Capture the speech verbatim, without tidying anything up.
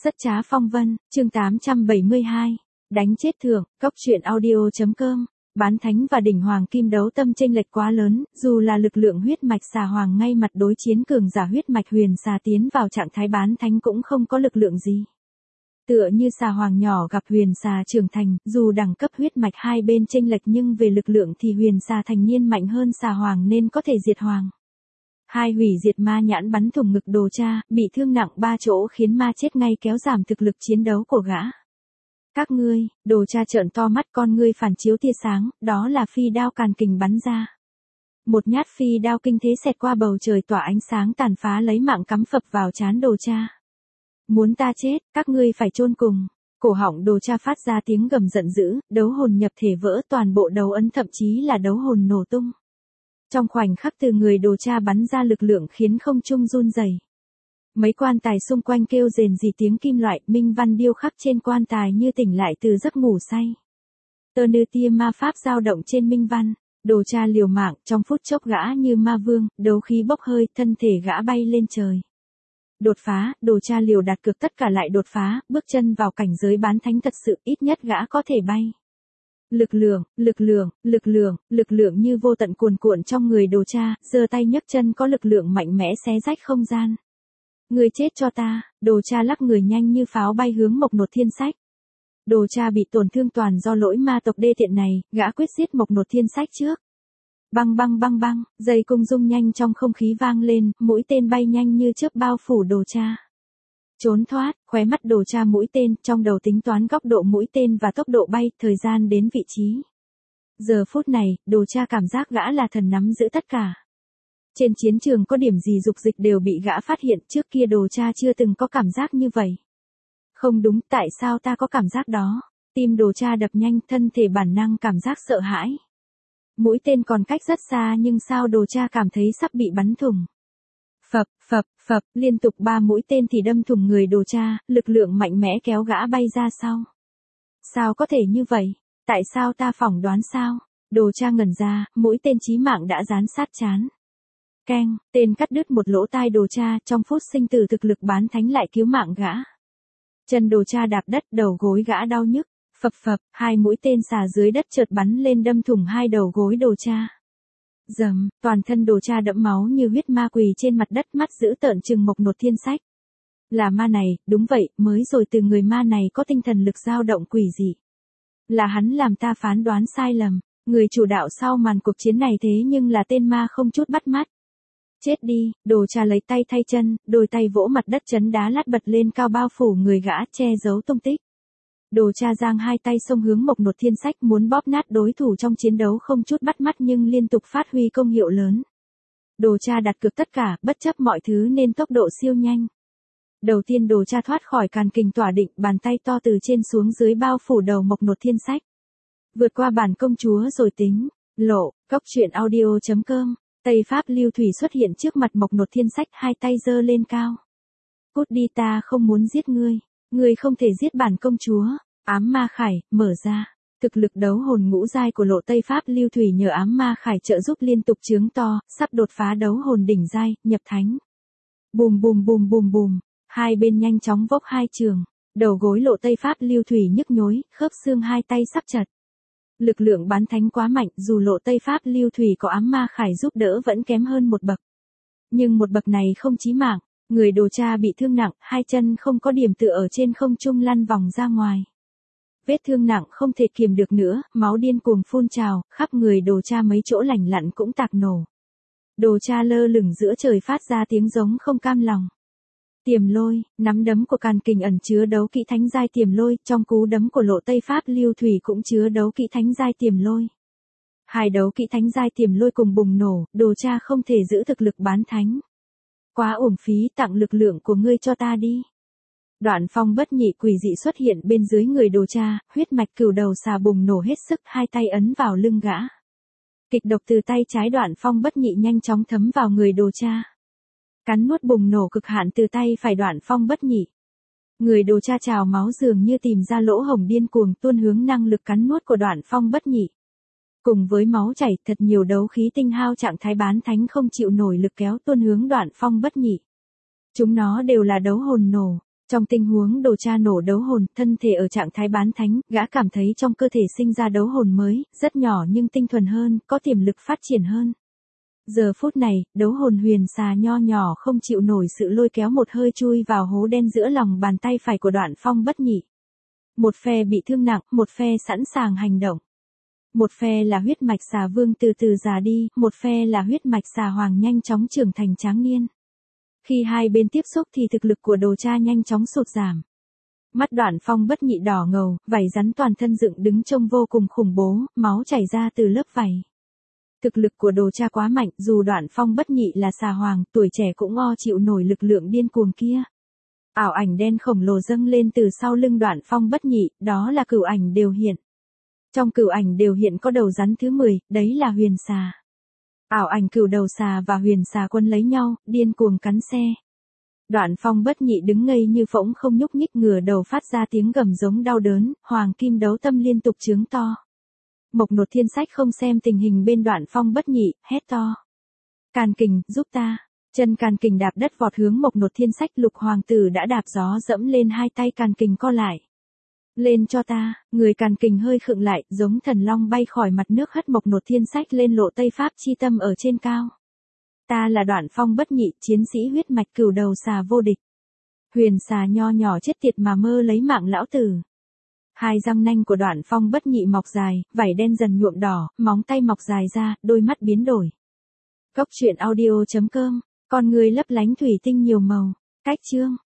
Rất trá phong vân, chương tám trăm bảy mươi hai. Đánh chết thượng, cóc truyện audio.com. Bán thánh và đỉnh hoàng kim đấu tâm chênh lệch quá lớn, dù là lực lượng huyết mạch xà hoàng ngay mặt đối chiến cường giả huyết mạch huyền xà tiến vào trạng thái bán thánh cũng không có lực lượng gì. Tựa như xà hoàng nhỏ gặp huyền xà trưởng thành, dù đẳng cấp huyết mạch hai bên chênh lệch nhưng về lực lượng thì huyền xà thành niên mạnh hơn xà hoàng nên có thể diệt hoàng. Hai hủy diệt ma nhãn bắn thủng ngực Đồ Cha, bị thương nặng ba chỗ khiến ma chết ngay kéo giảm thực lực chiến đấu của gã. Các ngươi, Đồ Cha trợn to mắt, con ngươi phản chiếu tia sáng, đó là phi đao càn kình bắn ra. Một nhát phi đao kinh thế xẹt qua bầu trời tỏa ánh sáng tàn phá lấy mạng cắm phập vào trán Đồ Cha. Muốn ta chết, các ngươi phải chôn cùng. Cổ họng Đồ Cha phát ra tiếng gầm giận dữ, đấu hồn nhập thể vỡ, toàn bộ đấu ấn thậm chí là đấu hồn nổ tung. Trong khoảnh khắc từ người Đồ Cha bắn ra lực lượng khiến không trung run rẩy. Mấy quan tài xung quanh kêu rền rỉ tiếng kim loại, minh văn điêu khắc trên quan tài như tỉnh lại từ giấc ngủ say. Tơ nư tia ma pháp dao động trên minh văn, Đồ Cha liều mạng, trong phút chốc gã như ma vương, đấu khí bốc hơi, thân thể gã bay lên trời. Đột phá, Đồ Cha liều đặt cược tất cả lại đột phá, bước chân vào cảnh giới bán thánh thật sự, ít nhất gã có thể bay. Lực lượng, lực lượng, lực lượng, lực lượng như vô tận cuồn cuộn trong người Đồ Cha, giơ tay nhấc chân có lực lượng mạnh mẽ xé rách không gian. Người chết cho ta, Đồ Cha lắc người nhanh như pháo bay hướng Mộc Nột Thiên Sách. Đồ Cha bị tổn thương toàn do lỗi ma tộc đê tiện này, gã quyết giết Mộc Nột Thiên Sách trước. Băng băng băng băng, dây cung rung nhanh trong không khí vang lên, mũi tên bay nhanh như chớp bao phủ Đồ Cha. Trốn thoát, khóe mắt Đồ Cha mũi tên, trong đầu tính toán góc độ mũi tên và tốc độ bay, thời gian đến vị trí. Giờ phút này, Đồ Cha cảm giác gã là thần nắm giữ tất cả. Trên chiến trường có điểm gì dục dịch đều bị gã phát hiện, trước kia Đồ Cha chưa từng có cảm giác như vậy. Không đúng, tại sao ta có cảm giác đó? Tim Đồ Cha đập nhanh, thân thể bản năng cảm giác sợ hãi. Mũi tên còn cách rất xa nhưng sao Đồ Cha cảm thấy sắp bị bắn thủng. Phập, phập, phập, liên tục ba mũi tên thì đâm thủng người Đồ Cha, lực lượng mạnh mẽ kéo gã bay ra sau. Sao có thể như vậy? Tại sao ta phỏng đoán sao? Đồ Cha ngẩn ra, mũi tên chí mạng đã dán sát trán. Keng, tên cắt đứt một lỗ tai Đồ Cha, trong phút sinh tử thực lực bán thánh lại cứu mạng gã. Chân Đồ Cha đạp đất, đầu gối gã đau nhức. Phập phập, hai mũi tên xà dưới đất chợt bắn lên đâm thủng hai đầu gối Đồ Cha. Dầm, toàn thân Đồ Cha đẫm máu như huyết ma quỳ trên mặt đất, mắt giữ tợn trừng Mộc Nột Thiên Sách. Là ma này, đúng vậy, mới rồi từ người ma này có tinh thần lực dao động quỷ dị. Là hắn làm ta phán đoán sai lầm, người chủ đạo sau màn cuộc chiến này thế nhưng là tên ma không chút bắt mắt. Chết đi, Đồ Cha lấy tay thay chân, đôi tay vỗ mặt đất chấn đá lát bật lên cao bao phủ người gã, che giấu tung tích. Đồ Cha giang hai tay xông hướng Mộc Nột Thiên Sách muốn bóp nát đối thủ trong chiến đấu không chút bắt mắt nhưng liên tục phát huy công hiệu lớn. Đồ Cha đặt cược tất cả, bất chấp mọi thứ nên tốc độ siêu nhanh. Đầu tiên Đồ Cha thoát khỏi càn kình tỏa định, bàn tay to từ trên xuống dưới bao phủ đầu Mộc Nột Thiên Sách. Vượt qua bản công chúa rồi tính, lộ, cóc truyện audio.com, Tây Pháp Lưu Thủy xuất hiện trước mặt Mộc Nột Thiên Sách, hai tay giơ lên cao. Cút đi, ta không muốn giết ngươi, ngươi không thể giết bản công chúa. Ám ma khải, mở ra. Thực lực đấu hồn ngũ giai của lộ Tây Pháp Lưu Thủy nhờ ám ma khải trợ giúp liên tục chướng to, sắp đột phá đấu hồn đỉnh giai, nhập thánh. Bùm bùm bùm bùm bùm, hai bên nhanh chóng vốc hai trường, đầu gối lộ Tây Pháp Lưu Thủy nhức nhối, khớp xương hai tay sắp chật. Lực lượng bán thánh quá mạnh, dù lộ Tây Pháp Lưu Thủy có ám ma khải giúp đỡ vẫn kém hơn một bậc. Nhưng một bậc này không chí mạng, người Đồ Cha bị thương nặng, hai chân không có điểm tựa ở trên không trung lăn vòng ra ngoài. Vết thương nặng không thể kiềm được nữa, máu điên cuồng phun trào, khắp người Đồ Cha mấy chỗ lành lặn cũng tạc nổ. Đồ Cha lơ lửng giữa trời phát ra tiếng giống không cam lòng. Tiềm lôi, nắm đấm của càn kình ẩn chứa đấu kỹ thánh giai tiềm lôi, trong cú đấm của lộ Tây Pháp Lưu Thủy cũng chứa đấu kỹ thánh giai tiềm lôi. Hai đấu kỹ thánh giai tiềm lôi cùng bùng nổ, Đồ Cha không thể giữ thực lực bán thánh. Quá uổng phí, tặng lực lượng của ngươi cho ta đi. Đoạn phong bất nhị quỷ dị xuất hiện bên dưới người Đồ Cha, huyết mạch cửu đầu xà bùng nổ hết sức, hai tay ấn vào lưng gã. Kịch độc từ tay trái đoạn phong bất nhị nhanh chóng thấm vào người Đồ Cha. Cắn nuốt bùng nổ cực hạn từ tay phải đoạn phong bất nhị. Người Đồ Cha trào máu dường như tìm ra lỗ hổng điên cuồng tuôn hướng năng lực cắn nuốt của đoạn phong bất nhị. Cùng với máu chảy, thật nhiều đấu khí tinh hao trạng thái bán thánh không chịu nổi lực kéo tuôn hướng đoạn phong bất nhị. Chúng nó đều là đấu hồn nổ. Trong tình huống đồ tra nổ đấu hồn, thân thể ở trạng thái bán thánh, gã cảm thấy trong cơ thể sinh ra đấu hồn mới, rất nhỏ nhưng tinh thuần hơn, có tiềm lực phát triển hơn. Giờ phút này, đấu hồn huyền xà nho nhỏ không chịu nổi sự lôi kéo một hơi chui vào hố đen giữa lòng bàn tay phải của Đoạn Phong Bất Nhị. Một phe bị thương nặng, một phe sẵn sàng hành động. Một phe là huyết mạch xà vương từ từ già đi, một phe là huyết mạch xà hoàng nhanh chóng trưởng thành tráng niên. Khi hai bên tiếp xúc thì thực lực của đồ tra nhanh chóng sụt giảm. Mắt Đoạn Phong Bất Nhị đỏ ngầu, vảy rắn toàn thân dựng đứng trông vô cùng khủng bố, máu chảy ra từ lớp vảy. Thực lực của đồ tra quá mạnh, dù Đoạn Phong Bất Nhị là xà hoàng, tuổi trẻ cũng o chịu nổi lực lượng điên cuồng kia. Ảo ảnh đen khổng lồ dâng lên từ sau lưng Đoạn Phong Bất Nhị, đó là cửu ảnh đều hiện. Trong cửu ảnh đều hiện có đầu rắn thứ mười, đấy là huyền xà. Ảo ảnh cửu đầu xà và huyền xà quân lấy nhau, điên cuồng cắn xe. Đoạn Phong Bất Nhị đứng ngây như phỗng không nhúc nhích, ngửa đầu phát ra tiếng gầm giống đau đớn, hoàng kim đấu tâm liên tục trướng to. Mộc Nột Thiên Sách không xem tình hình bên Đoạn Phong Bất Nhị, hét to. Càn Kình, giúp ta. Chân Càn Kình đạp đất vọt hướng Mộc Nột Thiên Sách, Lục hoàng tử đã đạp gió dẫm lên hai tay Càn Kình co lại. Lên cho ta, người Càn Kình hơi khựng lại, giống thần long bay khỏi mặt nước hất Mộc Nột Thiên Sách lên lộ Tây Pháp chi tâm ở trên cao. Ta là Đoạn Phong Bất Nhị, chiến sĩ huyết mạch cửu đầu xà vô địch. Huyền xà nho nhỏ chết tiệt mà mơ lấy mạng lão tử. Hai răng nanh của Đoạn Phong Bất Nhị mọc dài, vảy đen dần nhuộm đỏ, móng tay mọc dài ra, đôi mắt biến đổi. Cốc truyện audio chấm com, con người lấp lánh thủy tinh nhiều màu. Cách chương